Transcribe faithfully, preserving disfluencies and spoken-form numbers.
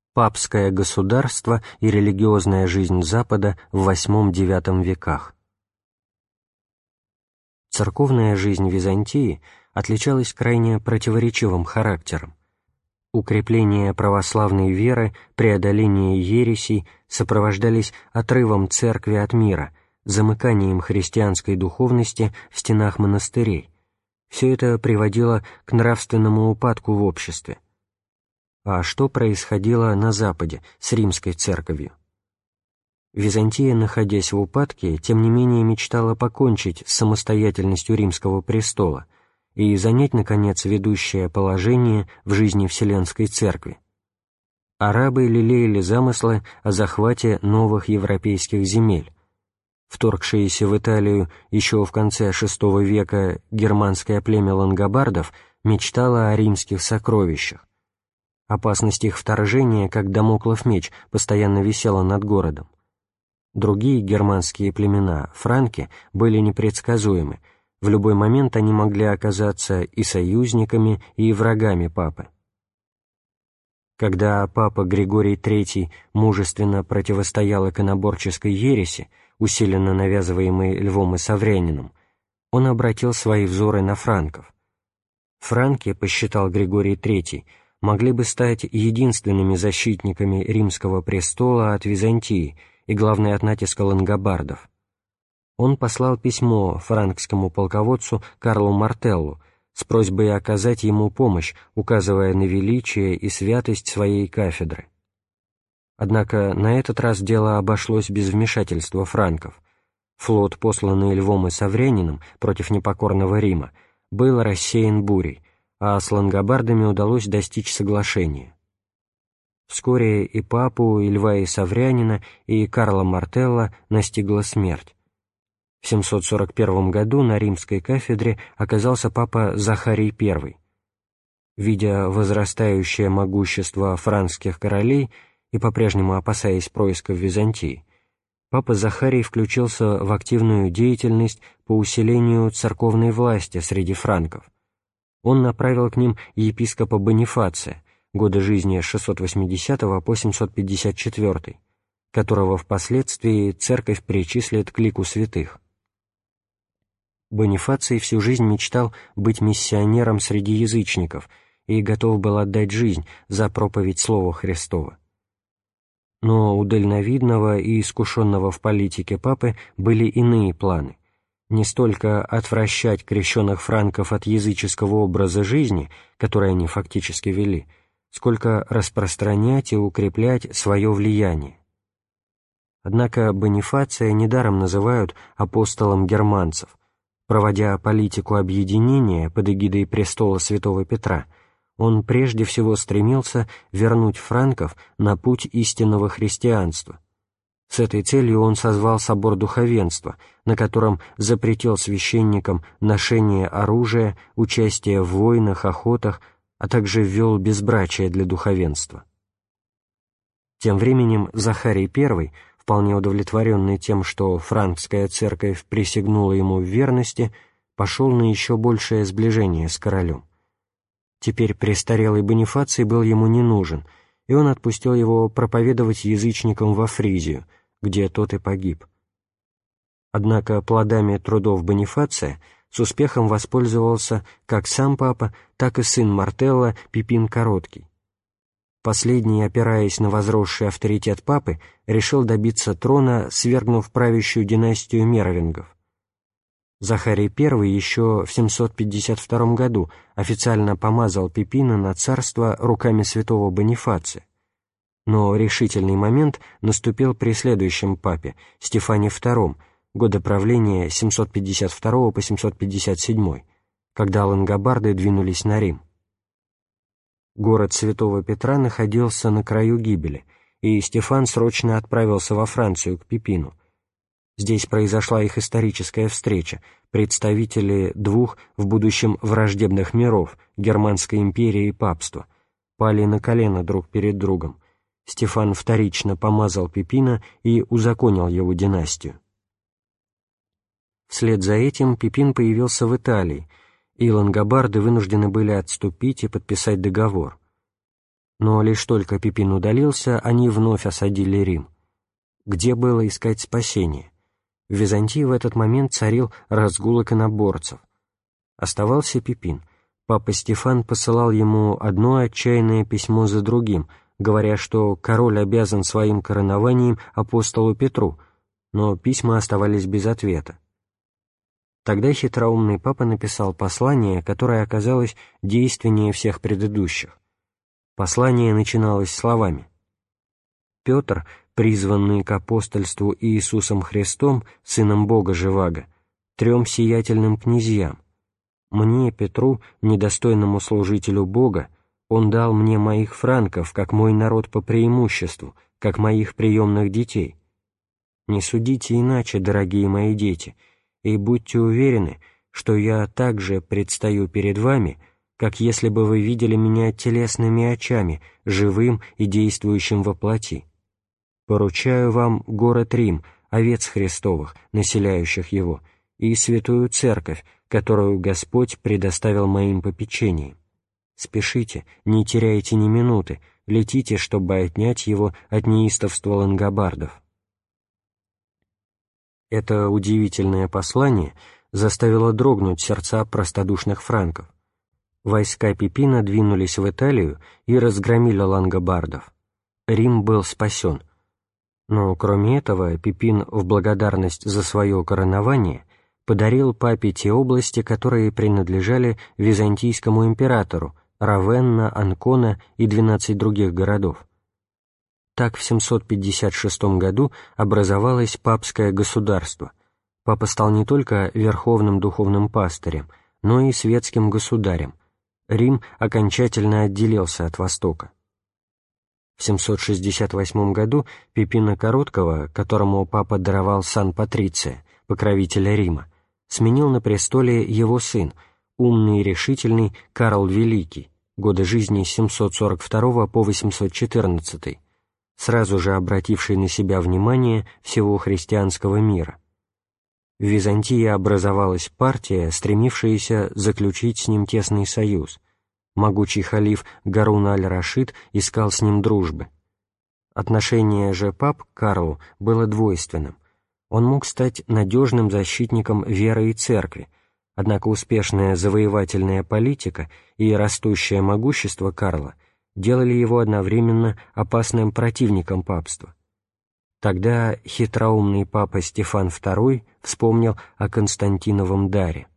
Папское государство и религиозная жизнь Запада в восьмом-девятом веках. Церковная жизнь Византии отличалась крайне противоречивым характером. Укрепление православной веры, преодоление ересей сопровождались отрывом церкви от мира, замыканием христианской духовности в стенах монастырей. Все это приводило к нравственному упадку в обществе. А что происходило на Западе с римской церковью? Византия, находясь в упадке, тем не менее мечтала покончить с самостоятельностью римского престола и занять, наконец, ведущее положение в жизни Вселенской Церкви. Арабы лелеяли замыслы о захвате новых европейских земель. Вторгшееся в Италию еще в конце шестого века германское племя лангобардов мечтало о римских сокровищах. Опасность их вторжения, как дамоклов меч, постоянно висела над городом. Другие германские племена, франки, были непредсказуемы. В любой момент они могли оказаться и союзниками, и врагами папы. Когда папа Григорий третий мужественно противостоял иконоборческой ереси, усиленно навязываемой Львом и Саврянином, он обратил свои взоры на франков. Франки, посчитал Григорий третий, могли бы стать единственными защитниками римского престола от Византии и, главное, от натиска лангобардов. Он послал письмо франкскому полководцу Карлу Мартеллу с просьбой оказать ему помощь, указывая на величие и святость своей кафедры. Однако на этот раз дело обошлось без вмешательства франков. Флот, посланный Львом и Саврянином против непокорного Рима, был рассеян бурей, а с лангобардами удалось достичь соглашения. Вскоре и папу, и Льва и Саврянина, и Карла Мартелла настигла смерть. В семьсот сорок первом году на римской кафедре оказался папа Захарий I. Видя возрастающее могущество франкских королей и по-прежнему опасаясь происков Византии, папа Захарий включился в активную деятельность по усилению церковной власти среди франков. Он направил к ним епископа Бонифация, годы жизни с шестьсот восьмидесятого по семьсот пятьдесят четвёртый, которого впоследствии церковь причислит к лику святых. Бонифаций всю жизнь мечтал быть миссионером среди язычников и готов был отдать жизнь за проповедь Слова Христова. Но у дальновидного и искушенного в политике папы были иные планы. Не столько отвращать крещенных франков от языческого образа жизни, который они фактически вели, сколько распространять и укреплять свое влияние. Однако Бонифация недаром называют апостолом германцев. Проводя политику объединения под эгидой престола святого Петра, он прежде всего стремился вернуть франков на путь истинного христианства. С этой целью он созвал собор духовенства, на котором запретил священникам ношение оружия, участие в войнах, охотах, а также ввел безбрачие для духовенства. Тем временем Захарий I, вполне удовлетворенный тем, что франкская церковь присягнула ему в верности, пошел на еще большее сближение с королем. Теперь престарелый Бонифаций был ему не нужен, и он отпустил его проповедовать язычникам во Фризию, где тот и погиб. Однако плодами трудов Бонифация с успехом воспользовался как сам папа, так и сын Мартелла Пипин Короткий. Последний, опираясь на возросший авторитет папы, решил добиться трона, свергнув правящую династию Меровингов. Захарий I еще в семьсот пятьдесят втором году официально помазал Пипина на царство руками святого Бонифация. Но решительный момент наступил при следующем папе, Стефане втором, годы правления с семьсот пятьдесят второго по семьсот пятьдесят седьмой, когда лангобарды двинулись на Рим. Город Святого Петра находился на краю гибели, и Стефан срочно отправился во Францию к Пипину. Здесь произошла их историческая встреча, представители двух в будущем враждебных миров, Германской империи и папства, пали на колено друг перед другом. Стефан вторично помазал Пипина и узаконил его династию. Вслед за этим Пипин появился в Италии, и лангобарды вынуждены были отступить и подписать договор. Но лишь только Пипин удалился, они вновь осадили Рим. Где было искать спасение? В Византии в этот момент царил разгул иконоборцев. Оставался Пипин. Папа Стефан посылал ему одно отчаянное письмо за другим, говоря, что король обязан своим коронованием апостолу Петру, но письма оставались без ответа. Тогда хитроумный папа написал послание, которое оказалось действеннее всех предыдущих. Послание начиналось словами: «Петр, призванный к апостольству Иисусом Христом, Сыном Бога Живаго, трем сиятельным князьям, мне, Петру, недостойному служителю Бога, он дал мне моих франков, как мой народ по преимуществу, как моих приемных детей. Не судите иначе, дорогие мои дети, и будьте уверены, что я также предстаю перед вами, как если бы вы видели меня телесными очами, живым и действующим во плоти. Поручаю вам город Рим, овец Христовых, населяющих его, и святую церковь, которую Господь предоставил моим попечениям. Спешите, не теряйте ни минуты, летите, чтобы отнять его от неистовства лангобардов». Это удивительное послание заставило дрогнуть сердца простодушных франков. Войска Пипина двинулись в Италию и разгромили лангобардов. Рим был спасен. Но кроме этого Пипин в благодарность за свое коронование подарил папе те области, которые принадлежали византийскому императору, Равенна, Анкона и двенадцать других городов. Так в семьсот пятьдесят шестом году образовалось папское государство. Папа стал не только верховным духовным пастырем, но и светским государем. Рим окончательно отделился от Востока. В семьсот шестьдесят восьмом году Пипина Короткого, которому папа даровал сан Патриция, покровителя Рима, сменил на престоле его сын, умный и решительный Карл Великий, годы жизни с семьсот сорок второго по восемьсот четырнадцатый, сразу же обративший на себя внимание всего христианского мира. В Византии образовалась партия, стремившаяся заключить с ним тесный союз. Могучий халиф Гарун аль-Рашид искал с ним дружбы. Отношение же пап к Карлу было двойственным. Он мог стать надежным защитником веры и церкви, однако успешная завоевательная политика и растущее могущество Карла делали его одновременно опасным противником папства. Тогда хитроумный папа Стефан второй вспомнил о Константиновом даре.